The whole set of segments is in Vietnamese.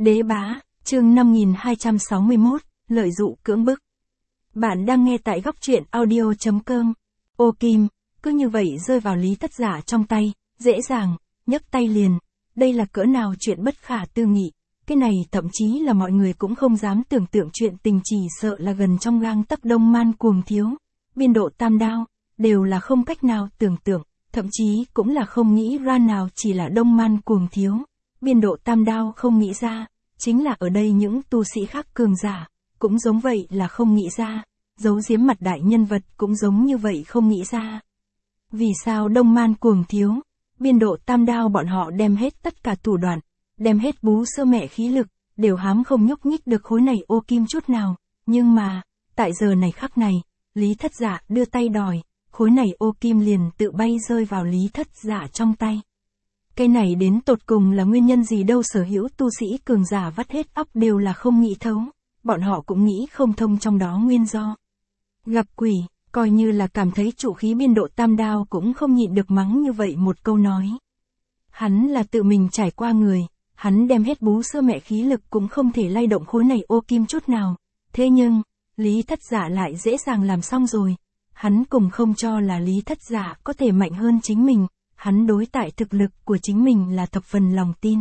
Đế bá, chương 5261, lợi dụ cưỡng bức. Bạn đang nghe tại góc truyện audio.com. Ô Kim, cứ như vậy rơi vào Lý Thất Giả trong tay, dễ dàng, nhấc tay liền. Đây là cỡ nào chuyện bất khả tư nghị. Cái này thậm chí là mọi người cũng không dám tưởng tượng chuyện tình, chỉ sợ là gần trong gang tấc Đông Man Cuồng Thiếu. Biên độ Tam Đao, đều là không cách nào tưởng tượng, thậm chí cũng là không nghĩ ra nào chỉ là Đông Man Cuồng Thiếu. Biên độ Tam Đao không nghĩ ra, chính là ở đây những tu sĩ khác cường giả, cũng giống vậy là không nghĩ ra, giấu giếm mặt đại nhân vật cũng giống như vậy không nghĩ ra. Vì sao Đông Man Cuồng Thiếu, biên độ Tam Đao bọn họ đem hết tất cả thủ đoạn, đem hết bú sơ mẹ khí lực, đều hám không nhúc nhích được khối này ô kim chút nào, nhưng mà, tại giờ này khắc này, Lý Thất Giả đưa tay đòi, khối này ô kim liền tự bay rơi vào Lý Thất Giả trong tay. Cái này đến tột cùng là nguyên nhân gì đâu, sở hữu tu sĩ cường giả vắt hết óc đều là không nghĩ thấu, bọn họ cũng nghĩ không thông trong đó nguyên do. Gặp quỷ, coi như là cảm thấy trụ khí biên độ Tam Đao cũng không nhịn được mắng như vậy một câu nói. Hắn là tự mình trải qua người, hắn đem hết bú sơ mẹ khí lực cũng không thể lay động khối này ô kim chút nào. Thế nhưng, Lý Thất Giả lại dễ dàng làm xong rồi. Hắn cùng không cho là Lý Thất Giả có thể mạnh hơn chính mình, hắn đối tại thực lực của chính mình là thập phần lòng tin.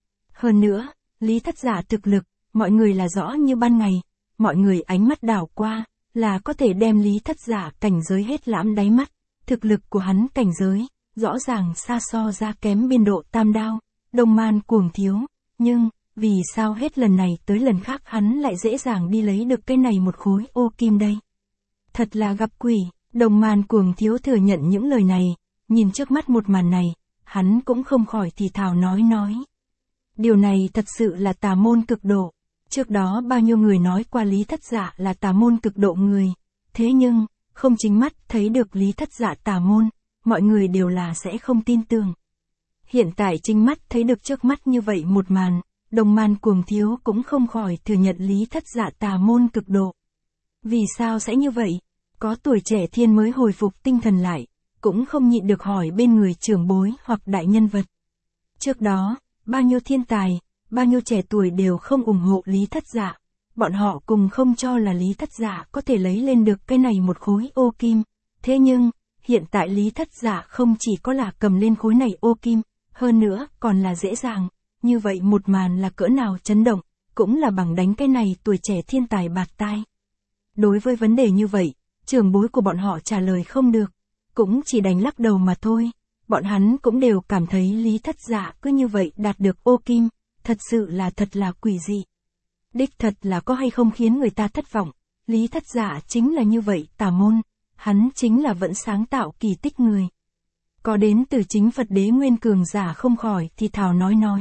Hơn nữa, Lý Thất Giả thực lực, mọi người là rõ như ban ngày, mọi người ánh mắt đảo qua, là có thể đem Lý Thất Giả cảnh giới hết lãm đáy mắt. Thực lực của hắn cảnh giới, rõ ràng xa so ra kém biên độ Tam Đao, Đông Man Cuồng Thiếu, nhưng, vì sao hết lần này tới lần khác hắn lại dễ dàng đi lấy được cái này một khối ô kim đây? Thật là gặp quỷ, Đông Man Cuồng Thiếu thừa nhận những lời này, nhìn trước mắt một màn này, hắn cũng không khỏi thì thào nói. Điều này thật sự là tà môn cực độ. Trước đó bao nhiêu người nói qua Lý Thất Giả là tà môn cực độ người, thế nhưng, không chính mắt thấy được Lý Thất Giả tà môn, mọi người đều là sẽ không tin tưởng. Hiện tại chính mắt thấy được trước mắt như vậy một màn, Đông Man Cuồng Thiếu cũng không khỏi thừa nhận Lý Thất Giả tà môn cực độ. Vì sao sẽ như vậy? Có tuổi trẻ thiên mới hồi phục tinh thần lại, cũng không nhịn được hỏi bên người trưởng bối hoặc đại nhân vật. Trước đó, bao nhiêu thiên tài, bao nhiêu trẻ tuổi đều không ủng hộ Lý Thất Giả, bọn họ cùng không cho là Lý Thất Giả có thể lấy lên được cái này một khối ô kim. Thế nhưng, hiện tại Lý Thất Giả không chỉ có là cầm lên khối này ô kim, hơn nữa còn là dễ dàng, như vậy một màn là cỡ nào chấn động, cũng là bằng đánh cái này tuổi trẻ thiên tài bạt tai. Đối với vấn đề như vậy, trưởng bối của bọn họ trả lời không được, cũng chỉ đành lắc đầu mà thôi. Bọn hắn cũng đều cảm thấy Lý Thất Giả cứ như vậy đạt được ô kim, thật là quỷ dị. Đích thật là có hay không khiến người ta thất vọng, Lý Thất Giả chính là như vậy tà môn, hắn chính là vẫn sáng tạo kỳ tích người. Có đến từ chính Phật Đế Nguyên cường giả không khỏi thì thào nói.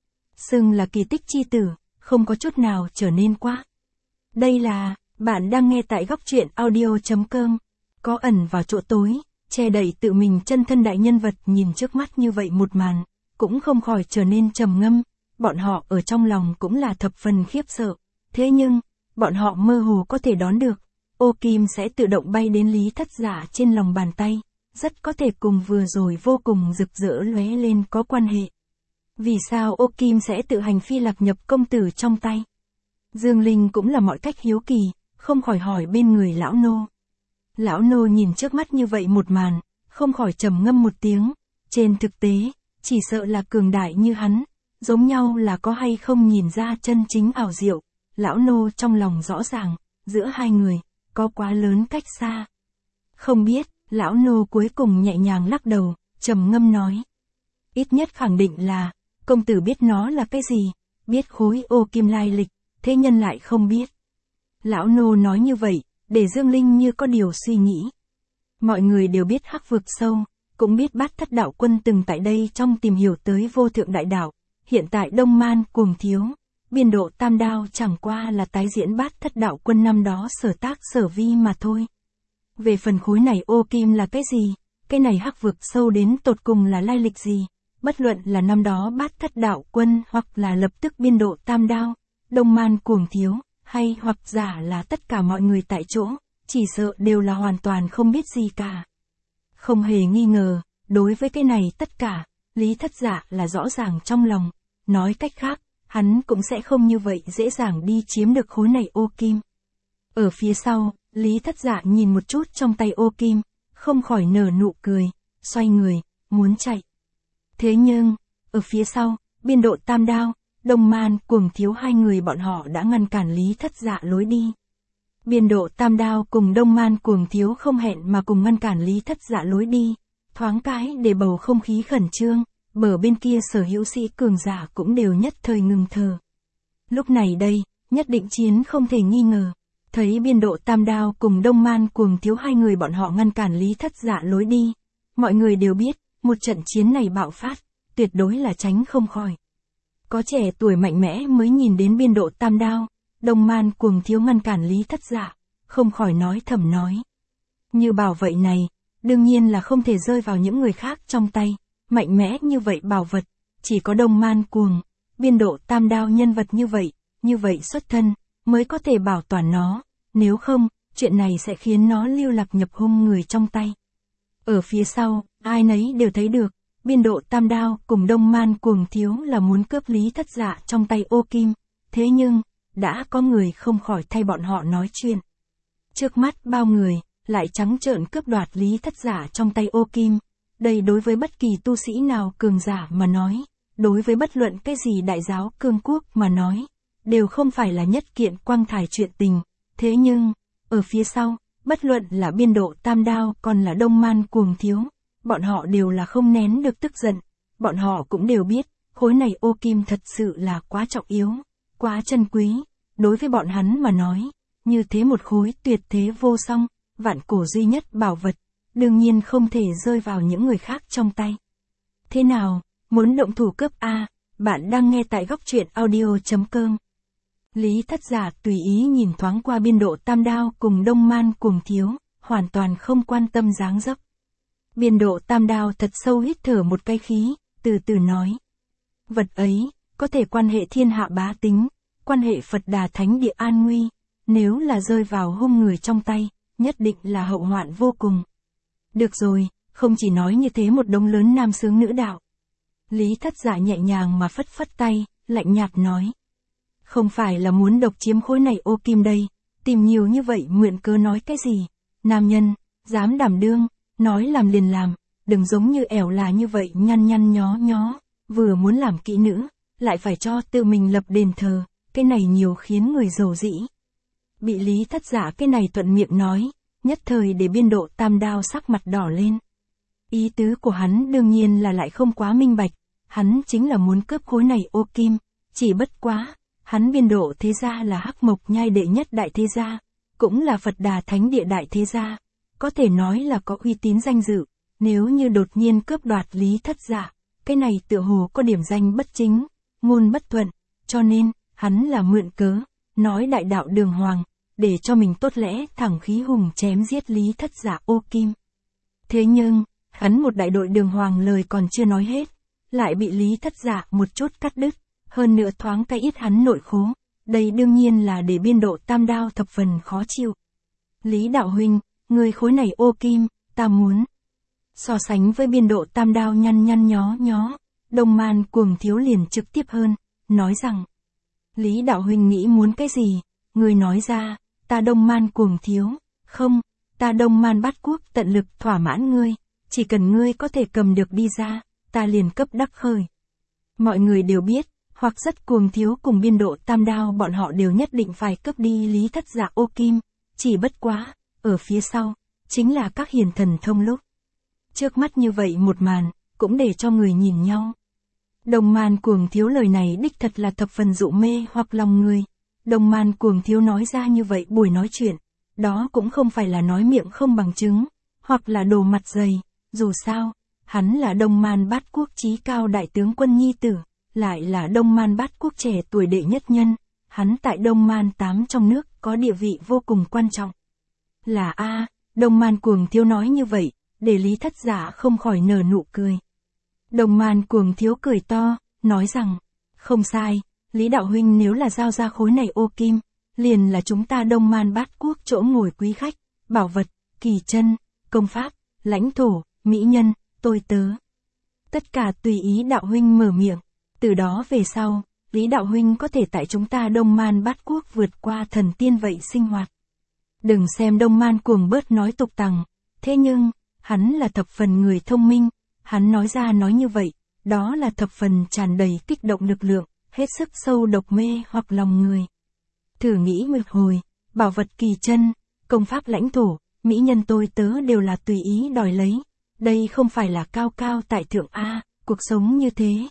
Xưng là kỳ tích chi tử, không có chút nào trở nên quá. Đây là, bạn đang nghe tại góc truyện audio.com, có ẩn vào chỗ tối, che đậy tự mình chân thân đại nhân vật nhìn trước mắt như vậy một màn, cũng không khỏi trở nên trầm ngâm, bọn họ ở trong lòng cũng là thập phần khiếp sợ, thế nhưng, bọn họ mơ hồ có thể đoán được, ô kim sẽ tự động bay đến Lý Thất Giả trên lòng bàn tay, rất có thể cùng vừa rồi vô cùng rực rỡ lóe lên có quan hệ. Vì sao ô kim sẽ tự hành phi lạc nhập công tử trong tay? Dương Linh cũng là mọi cách hiếu kỳ, không khỏi hỏi bên người lão nô. Lão nô nhìn trước mắt như vậy một màn, không khỏi trầm ngâm một tiếng, trên thực tế, chỉ sợ là cường đại như hắn, giống nhau là có hay không nhìn ra chân chính ảo diệu, lão nô trong lòng rõ ràng, giữa hai người, có quá lớn cách xa. Không biết, lão nô cuối cùng nhẹ nhàng lắc đầu, trầm ngâm nói. Ít nhất khẳng định là, công tử biết nó là cái gì, biết khối ô kim lai lịch, thế nhân lại không biết. Lão nô nói như vậy, để Dương Linh như có điều suy nghĩ. Mọi người đều biết Hắc Vực Sâu, cũng biết Bát Thất Đạo Quân từng tại đây trong tìm hiểu tới vô thượng đại đạo, hiện tại Đông Man Cuồng Thiếu, biên độ Tam Đao chẳng qua là tái diễn Bát Thất Đạo Quân năm đó sở tác sở vi mà thôi. Về phần khối này ô kim là cái gì, cái này Hắc Vực Sâu đến tột cùng là lai lịch gì, bất luận là năm đó Bát Thất Đạo Quân hoặc là lập tức biên độ Tam Đao, Đông Man Cuồng Thiếu, hay hoặc giả là tất cả mọi người tại chỗ, chỉ sợ đều là hoàn toàn không biết gì cả. Không hề nghi ngờ, đối với cái này tất cả, Lý Thất Giả là rõ ràng trong lòng, nói cách khác, hắn cũng sẽ không như vậy dễ dàng đi chiếm được khối này ô kim. Ở phía sau, Lý Thất Dạ nhìn một chút trong tay ô kim, không khỏi nở nụ cười, xoay người, muốn chạy. Thế nhưng, ở phía sau, Biên Độ Tam Đao, Đông Man Cuồng Thiếu hai người bọn họ đã ngăn cản Lý Thất Dạ lối đi. Biên Độ Tam Đao cùng Đông Man Cuồng Thiếu không hẹn mà cùng ngăn cản Lý Thất Dạ lối đi, thoáng cái để bầu không khí khẩn trương, bờ bên kia sở hữu sĩ cường giả cũng đều nhất thời ngừng thở. Lúc này đây, nhất định chiến không thể nghi ngờ. Thấy Biên Độ Tam Đao cùng Đông Man Cuồng Thiếu hai người bọn họ ngăn cản Lý Thất Dạ lối đi, mọi người đều biết, một trận chiến này bạo phát, tuyệt đối là tránh không khỏi. Có trẻ tuổi mạnh mẽ mới nhìn đến Biên Độ Tam Đao, Đông Man Cuồng Thiếu ngăn cản Lý Thất Dạ, không khỏi nói thầm nói. Như bảo vậy này, đương nhiên là không thể rơi vào những người khác trong tay, mạnh mẽ như vậy bảo vật, chỉ có Đông Man Cuồng, Biên Độ Tam Đao nhân vật như vậy xuất thân, mới có thể bảo toàn nó, nếu không, chuyện này sẽ khiến nó lưu lạc nhập hung người trong tay. Ở phía sau, ai nấy đều thấy được, Biên Độ Tam Đao cùng Đông Man Cuồng Thiếu là muốn cướp Lý Thất Dạ trong tay ô kim, thế nhưng, đã có người không khỏi thay bọn họ nói chuyện. Trước mắt bao người, lại trắng trợn cướp đoạt Lý Thất Dạ trong tay ô kim, đây đối với bất kỳ tu sĩ nào cường giả mà nói, đối với bất luận cái gì đại giáo cương quốc mà nói, đều không phải là nhất kiện quang thải chuyện tình, thế nhưng, ở phía sau, bất luận là Biên Độ Tam Đao còn là Đông Man Cuồng Thiếu, bọn họ đều là không nén được tức giận, bọn họ cũng đều biết, khối này ô kim thật sự là quá trọng yếu, quá chân quý, đối với bọn hắn mà nói, như thế một khối tuyệt thế vô song, vạn cổ duy nhất bảo vật, đương nhiên không thể rơi vào những người khác trong tay. Thế nào, muốn động thủ cướp A, bạn đang nghe tại góc truyện audio.com. Lý Thất Dạ tùy ý nhìn thoáng qua Biên Độ Tam Đao cùng Đông Man Cuồng Thiếu, hoàn toàn không quan tâm dáng dấp. Biên Độ Tam Đao thật sâu hít thở một cái khí, từ từ nói. Vật ấy, có thể quan hệ thiên hạ bá tính, quan hệ Phật Đà Thánh Địa an nguy, nếu là rơi vào hung người trong tay, nhất định là hậu hoạn vô cùng. Được rồi, không chỉ nói như thế một đống lớn nam xướng nữ đạo. Lý Thất Dạ nhẹ nhàng mà phất phất tay, lạnh nhạt nói. Không phải là muốn độc chiếm khối này ô kim đây, tìm nhiều như vậy mượn cớ nói cái gì. Nam nhân, dám đảm đương, nói làm liền làm, đừng giống như ẻo là như vậy nhăn nhăn nhó nhó, vừa muốn làm kỹ nữ, lại phải cho tự mình lập đền thờ, cái này nhiều khiến người giàu dĩ. Bị Lý Thất Dạ cái này thuận miệng nói, nhất thời để Biên Độ Tam Đao sắc mặt đỏ lên. Ý tứ của hắn đương nhiên là lại không quá minh bạch, hắn chính là muốn cướp khối này ô kim, chỉ bất quá, hắn Biên Độ thế gia là Hắc Mộc Nhai đệ nhất đại thế gia, cũng là Phật Đà Thánh Địa đại thế gia, có thể nói là có uy tín danh dự, nếu như đột nhiên cướp đoạt Lý Thất Dạ, cái này tựa hồ có điểm danh bất chính, ngôn bất thuận, cho nên, hắn là mượn cớ, nói đại đạo đường hoàng, để cho mình tốt lẽ thẳng khí hùng chém giết Lý Thất Dạ ô kim. Thế nhưng, hắn một đại đội đường hoàng lời còn chưa nói hết, lại bị Lý Thất Dạ một chút cắt đứt, hơn nữa thoáng cái ít hắn nội khố, đây đương nhiên là để Biên Độ Tam Đao thập phần khó chịu. Lý đạo huynh, người khối này ô kim, ta muốn. So sánh với Biên Độ Tam Đao nhăn nhăn nhó nhó, Đông Man Cuồng Thiếu liền trực tiếp hơn, nói rằng. Lý đạo huynh nghĩ muốn cái gì, người nói ra, ta Đông Man Cuồng Thiếu, không, ta Đông Man Bát Quốc tận lực thỏa mãn ngươi, chỉ cần ngươi có thể cầm được đi ra, ta liền cấp đắc khởi. Mọi người đều biết, hoặc rất Cuồng Thiếu cùng Biên Độ Tam Đao bọn họ đều nhất định phải cướp đi Lý Thất Dạ ô kim, chỉ bất quá, ở phía sau, chính là các hiền thần thông lúc. Trước mắt như vậy một màn, cũng để cho người nhìn nhau. Đông Man Cuồng Thiếu lời này đích thật là thập phần dụ mê hoặc lòng người. Đông Man Cuồng Thiếu nói ra như vậy buổi nói chuyện, đó cũng không phải là nói miệng không bằng chứng, hoặc là đồ mặt dày, dù sao, hắn là Đông Man Bát Quốc chí cao đại tướng quân nhi tử, lại là Đông Man Bát Quốc trẻ tuổi đệ nhất nhân, hắn tại Đông Man 8 trong nước có địa vị vô cùng quan trọng. Là Đông Man Cuồng Thiếu nói như vậy, để Lý Thất Dạ không khỏi nở nụ cười. Đông Man Cuồng Thiếu cười to, nói rằng, không sai, Lý đạo huynh nếu là giao ra khối này ô kim, liền là chúng ta Đông Man Bát Quốc chỗ ngồi quý khách, bảo vật, kỳ chân, công pháp, lãnh thổ, mỹ nhân, tôi tớ. Tất cả tùy ý đạo huynh mở miệng, từ đó về sau, Lý Đạo Huynh có thể tại chúng ta Đông Man Bát Quốc vượt qua thần tiên vậy sinh hoạt. Đừng xem Đông Man cuồng bớt nói tục tằng, thế nhưng, hắn là thập phần người thông minh, hắn nói ra nói như vậy, đó là thập phần tràn đầy kích động lực lượng, hết sức sâu độc mê hoặc lòng người. Thử nghĩ một hồi, bảo vật kỳ chân, công pháp lãnh thổ, mỹ nhân tôi tớ đều là tùy ý đòi lấy, đây không phải là cao cao tại thượng a, cuộc sống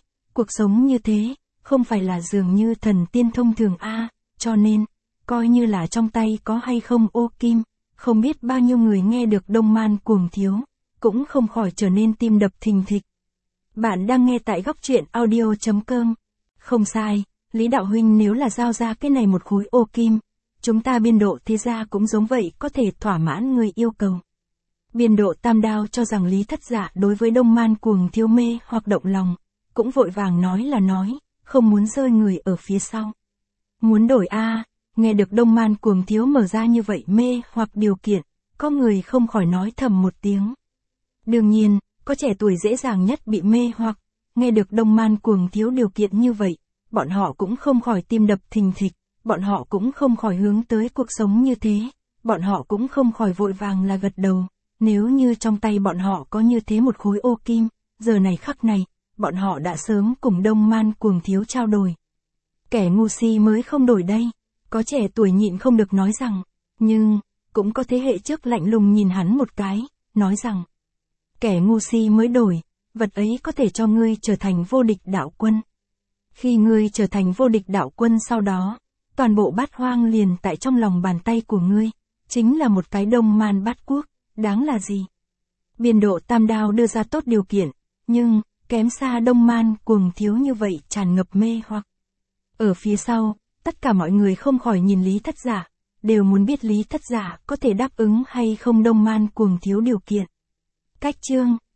như thế, không phải là dường như thần tiên thông thường a, cho nên, coi như là trong tay có hay không ô kim, không biết bao nhiêu người nghe được Đông Man cuồng thiếu, cũng không khỏi trở nên tim đập thình thịch. Bạn đang nghe tại góc truyện audio.com. Không sai, Lý Đạo Huynh nếu là giao ra cái này một khối ô kim, chúng ta biên độ thế gia cũng giống vậy có thể thỏa mãn người yêu cầu. Biên độ Tam Đao cho rằng Lý Thất Dạ đối với Đông Man cuồng thiếu mê hoặc động lòng, cũng vội vàng nói, không muốn rơi người ở phía sau. Muốn đổi a, nghe được Đông Man cuồng thiếu mở ra như vậy mê hoặc điều kiện, có người không khỏi nói thầm một tiếng. Đương nhiên, có trẻ tuổi dễ dàng nhất bị mê hoặc, nghe được Đông Man cuồng thiếu điều kiện như vậy, bọn họ cũng không khỏi tim đập thình thịch, bọn họ cũng không khỏi hướng tới cuộc sống như thế, bọn họ cũng không khỏi vội vàng là gật đầu, nếu như trong tay bọn họ có như thế một khối ô kim, giờ này khắc này, bọn họ đã sớm cùng Đông Man cuồng thiếu trao đổi. Kẻ ngu si mới không đổi đây, có trẻ tuổi nhịn không được nói rằng, nhưng, cũng có thế hệ trước lạnh lùng nhìn hắn một cái, nói rằng, kẻ ngu si mới đổi, vật ấy có thể cho ngươi trở thành vô địch đạo quân. Khi ngươi trở thành vô địch đạo quân sau đó, toàn bộ bát hoang liền tại trong lòng bàn tay của ngươi, chính là một cái Đông Man Bát Quốc, đáng là gì? Biên độ Tam Đao đưa ra tốt điều kiện, nhưng, kém xa Đông Man cuồng thiếu như vậy tràn ngập mê hoặc. Ở phía sau, tất cả mọi người không khỏi nhìn Lý Thất Dạ, đều muốn biết Lý Thất Dạ có thể đáp ứng hay không Đông Man cuồng thiếu điều kiện. Cách chương